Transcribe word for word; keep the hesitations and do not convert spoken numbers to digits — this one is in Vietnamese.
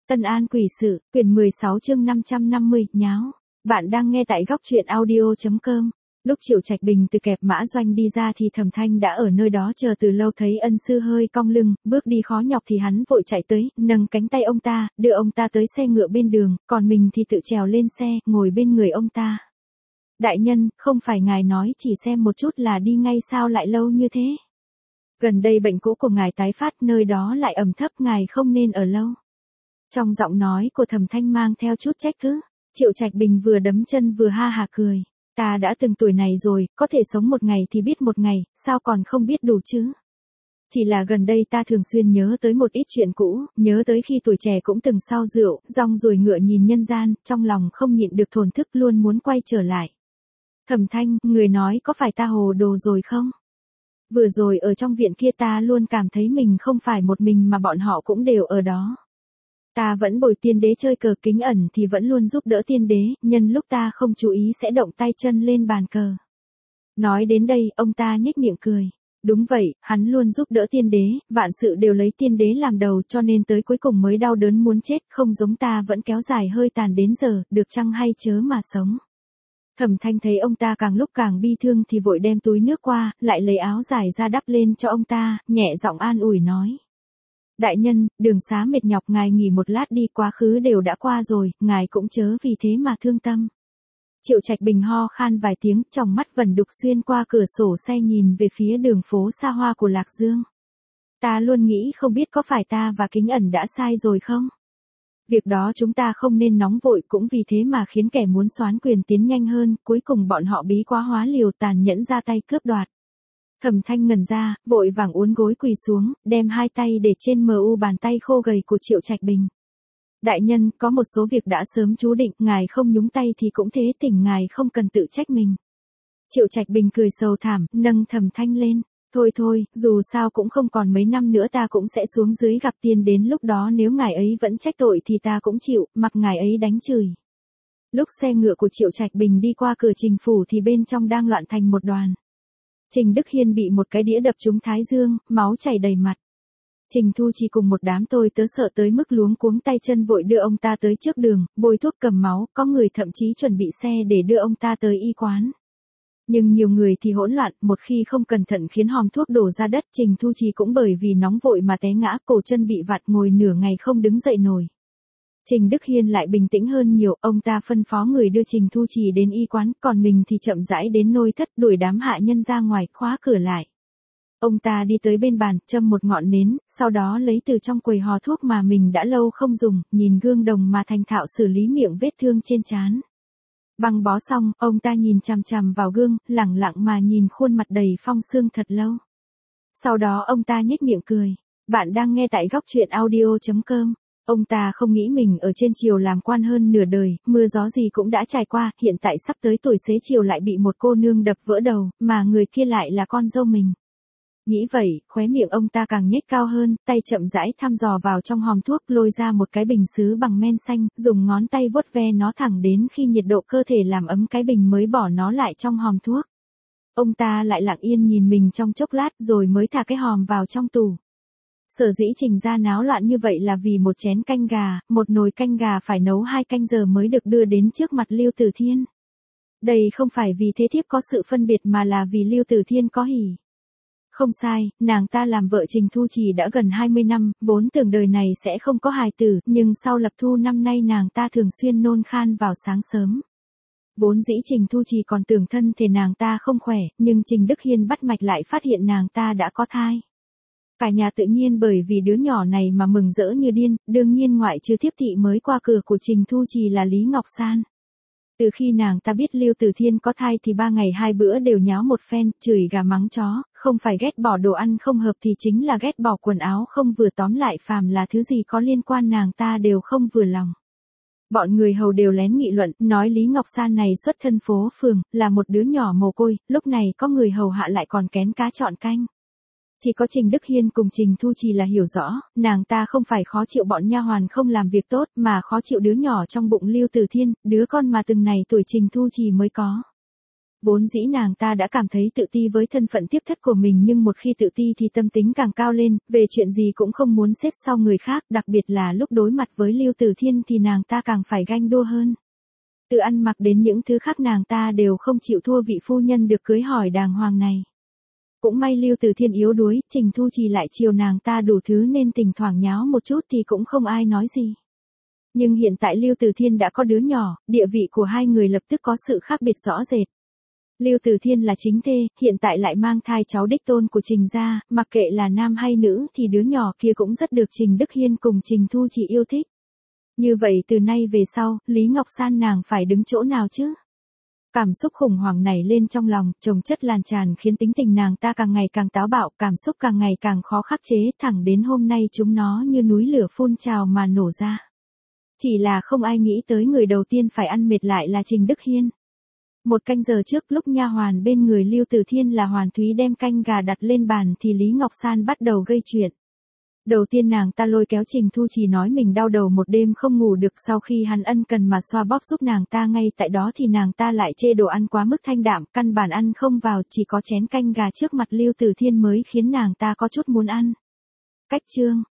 Tân An quỷ sự, quyển mười sáu chương năm trăm năm mươi, nháo. Bạn đang nghe tại góc truyện audio chấm com. Lúc Triệu Trạch Bình từ kẹp mã doanh đi ra thì Thẩm Thanh đã ở nơi đó chờ từ lâu, thấy ân sư hơi cong lưng, bước đi khó nhọc thì hắn vội chạy tới, nâng cánh tay ông ta, đưa ông ta tới xe ngựa bên đường, còn mình thì tự trèo lên xe, ngồi bên người ông ta. Đại nhân, không phải ngài nói chỉ xem một chút là đi ngay sao lại lâu như thế? Gần đây bệnh cũ của ngài tái phát, nơi đó lại ẩm thấp, ngài không nên ở lâu. Trong giọng nói của Thẩm Thanh mang theo chút trách cứ. Triệu Trạch Bình vừa đấm chân vừa ha hả cười. Ta đã từng tuổi này rồi, có thể sống một ngày thì biết một ngày, sao còn không biết đủ chứ? Chỉ là gần đây ta thường xuyên nhớ tới một ít chuyện cũ, nhớ tới khi tuổi trẻ cũng từng sao rượu, rong ruổi ngựa nhìn nhân gian, trong lòng không nhịn được thổn thức, luôn muốn quay trở lại. Thẩm Thanh, người nói có phải ta hồ đồ rồi không? Vừa rồi ở trong viện kia ta luôn cảm thấy mình không phải một mình mà bọn họ cũng đều ở đó. Ta vẫn bồi tiên đế chơi cờ, Kính Ẩn thì vẫn luôn giúp đỡ tiên đế, nhân lúc ta không chú ý sẽ động tay chân lên bàn cờ. Nói đến đây, ông ta nhếch miệng cười. Đúng vậy, hắn luôn giúp đỡ tiên đế, vạn sự đều lấy tiên đế làm đầu, cho nên tới cuối cùng mới đau đớn muốn chết, không giống ta vẫn kéo dài hơi tàn đến giờ, được chăng hay chớ mà sống. Thẩm Thanh thấy ông ta càng lúc càng bi thương thì vội đem túi nước qua, lại lấy áo dài ra đắp lên cho ông ta, nhẹ giọng an ủi nói. Đại nhân, đường xá mệt nhọc, ngài nghỉ một lát đi, quá khứ đều đã qua rồi, ngài cũng chớ vì thế mà thương tâm. Triệu Trạch Bình ho khan vài tiếng, trong mắt vẩn đục xuyên qua cửa sổ xe nhìn về phía đường phố xa hoa của Lạc Dương. Ta luôn nghĩ không biết có phải ta và Kính Ẩn đã sai rồi không? Việc đó chúng ta không nên nóng vội, cũng vì thế mà khiến kẻ muốn soán quyền tiến nhanh hơn, cuối cùng bọn họ bí quá hóa liều, tàn nhẫn ra tay cướp đoạt. Thẩm Thanh ngẩn ra, vội vàng uốn gối quỳ xuống, đem hai tay để trên mờ u bàn tay khô gầy của Triệu Trạch Bình. Đại nhân, có một số việc đã sớm chú định, ngài không nhúng tay thì cũng thế, thỉnh ngài không cần tự trách mình. Triệu Trạch Bình cười sầu thảm, nâng Thẩm Thanh lên. Thôi thôi, dù sao cũng không còn mấy năm nữa ta cũng sẽ xuống dưới gặp tiên, đến lúc đó nếu ngài ấy vẫn trách tội thì ta cũng chịu, mặc ngài ấy đánh chửi. Lúc xe ngựa của Triệu Trạch Bình đi qua cửa Trình phủ thì bên trong đang loạn thành một đoàn. Trình Đức Hiên bị một cái đĩa đập trúng thái dương, máu chảy đầy mặt. Trình Thu Chi cùng một đám tôi tớ sợ tới mức luống cuống tay chân, vội đưa ông ta tới trước đường, bôi thuốc cầm máu, có người thậm chí chuẩn bị xe để đưa ông ta tới y quán. Nhưng nhiều người thì hỗn loạn, một khi không cẩn thận khiến hòm thuốc đổ ra đất, Trình Thu Chi cũng bởi vì nóng vội mà té ngã, cổ chân bị vặt, ngồi nửa ngày không đứng dậy nổi. Trình Đức Hiên lại bình tĩnh hơn nhiều, ông ta phân phó người đưa Trình Thu Chi đến y quán, còn mình thì chậm rãi đến nội thất, đuổi đám hạ nhân ra ngoài, khóa cửa lại. Ông ta đi tới bên bàn, châm một ngọn nến, sau đó lấy từ trong quầy hò thuốc mà mình đã lâu không dùng, nhìn gương đồng mà thành thạo xử lý miệng vết thương trên trán. Băng bó xong, ông ta nhìn chằm chằm vào gương, lẳng lặng mà nhìn khuôn mặt đầy phong sương thật lâu. Sau đó ông ta nhếch miệng cười. Bạn đang nghe tại góc truyện audio chấm com. Ông ta không nghĩ mình ở trên triều làm quan hơn nửa đời, mưa gió gì cũng đã trải qua, hiện tại sắp tới tuổi xế chiều lại bị một cô nương đập vỡ đầu, mà người kia lại là con dâu mình. Nghĩ vậy, khóe miệng ông ta càng nhếch cao hơn, tay chậm rãi thăm dò vào trong hòm thuốc, lôi ra một cái bình sứ bằng men xanh, dùng ngón tay vuốt ve nó thẳng đến khi nhiệt độ cơ thể làm ấm cái bình mới bỏ nó lại trong hòm thuốc. Ông ta lại lặng yên nhìn mình trong chốc lát rồi mới thả cái hòm vào trong tủ. Sở dĩ Trình ra náo loạn như vậy là vì một chén canh gà, một nồi canh gà phải nấu hai canh giờ mới được đưa đến trước mặt Lưu Tử Thiên. Đây không phải vì thế thiếp có sự phân biệt mà là vì Lưu Tử Thiên có hỉ. Không sai, nàng ta làm vợ Trình Thu Trì đã gần hai mươi năm, vốn tưởng đời này sẽ không có hài tử, nhưng sau lập thu năm nay nàng ta thường xuyên nôn khan vào sáng sớm. Vốn dĩ Trình Thu Trì còn tưởng thân thể nàng ta không khỏe, nhưng Trình Đức Hiên bắt mạch lại phát hiện nàng ta đã có thai. Cả nhà tự nhiên bởi vì đứa nhỏ này mà mừng rỡ như điên, đương nhiên ngoại trừ thiếp thị mới qua cửa của Trình Thu Trì là Lý Ngọc San. Từ khi nàng ta biết Lưu Tử Thiên có thai thì ba ngày hai bữa đều nháo một phen, chửi gà mắng chó, không phải ghét bỏ đồ ăn không hợp thì chính là ghét bỏ quần áo không vừa, tóm lại phàm là thứ gì có liên quan nàng ta đều không vừa lòng. Bọn người hầu đều lén nghị luận, nói Lý Ngọc San này xuất thân phố phường, là một đứa nhỏ mồ côi, lúc này có người hầu hạ lại còn kén cá chọn canh. Chỉ có Trình Đức Hiên cùng Trình Thu Trì là hiểu rõ, nàng ta không phải khó chịu bọn nha hoàn không làm việc tốt, mà khó chịu đứa nhỏ trong bụng Lưu Tử Thiên, đứa con mà từng này tuổi Trình Thu Trì mới có. Vốn dĩ nàng ta đã cảm thấy tự ti với thân phận tiếp thất của mình, nhưng một khi tự ti thì tâm tính càng cao lên, về chuyện gì cũng không muốn xếp sau người khác, đặc biệt là lúc đối mặt với Lưu Tử Thiên thì nàng ta càng phải ganh đua hơn. Từ ăn mặc đến những thứ khác nàng ta đều không chịu thua vị phu nhân được cưới hỏi đàng hoàng này. Cũng may Lưu Tử Thiên yếu đuối, Trình Thu Trì lại chiều nàng ta đủ thứ nên thỉnh thoảng nháo một chút thì cũng không ai nói gì. Nhưng hiện tại Lưu Tử Thiên đã có đứa nhỏ, địa vị của hai người lập tức có sự khác biệt rõ rệt. Lưu Tử Thiên là chính thê, hiện tại lại mang thai cháu đích tôn của Trình gia, mặc kệ là nam hay nữ thì đứa nhỏ kia cũng rất được Trình Đức Hiên cùng Trình Thu Trì yêu thích. Như vậy từ nay về sau, Lý Ngọc San nàng phải đứng chỗ nào chứ? Cảm xúc khủng hoảng này lên trong lòng, chồng chất lan tràn khiến tính tình nàng ta càng ngày càng táo bạo, cảm xúc càng ngày càng khó khắc chế, thẳng đến hôm nay chúng nó như núi lửa phun trào mà nổ ra. Chỉ là không ai nghĩ tới người đầu tiên phải ăn mệt lại là Trình Đức Hiên. Một canh giờ trước, lúc nha hoàn bên người Lưu Tử Thiên là Hoàn Thúy đem canh gà đặt lên bàn thì Lý Ngọc San bắt đầu gây chuyện. Đầu tiên nàng ta lôi kéo Trình Thu Trì nói mình đau đầu một đêm không ngủ được, sau khi hắn ân cần mà xoa bóp giúp nàng ta ngay tại đó thì nàng ta lại chê đồ ăn quá mức thanh đạm, căn bản ăn không vào, chỉ có chén canh gà trước mặt Lưu Tử Thiên mới khiến nàng ta có chút muốn ăn. Cách chương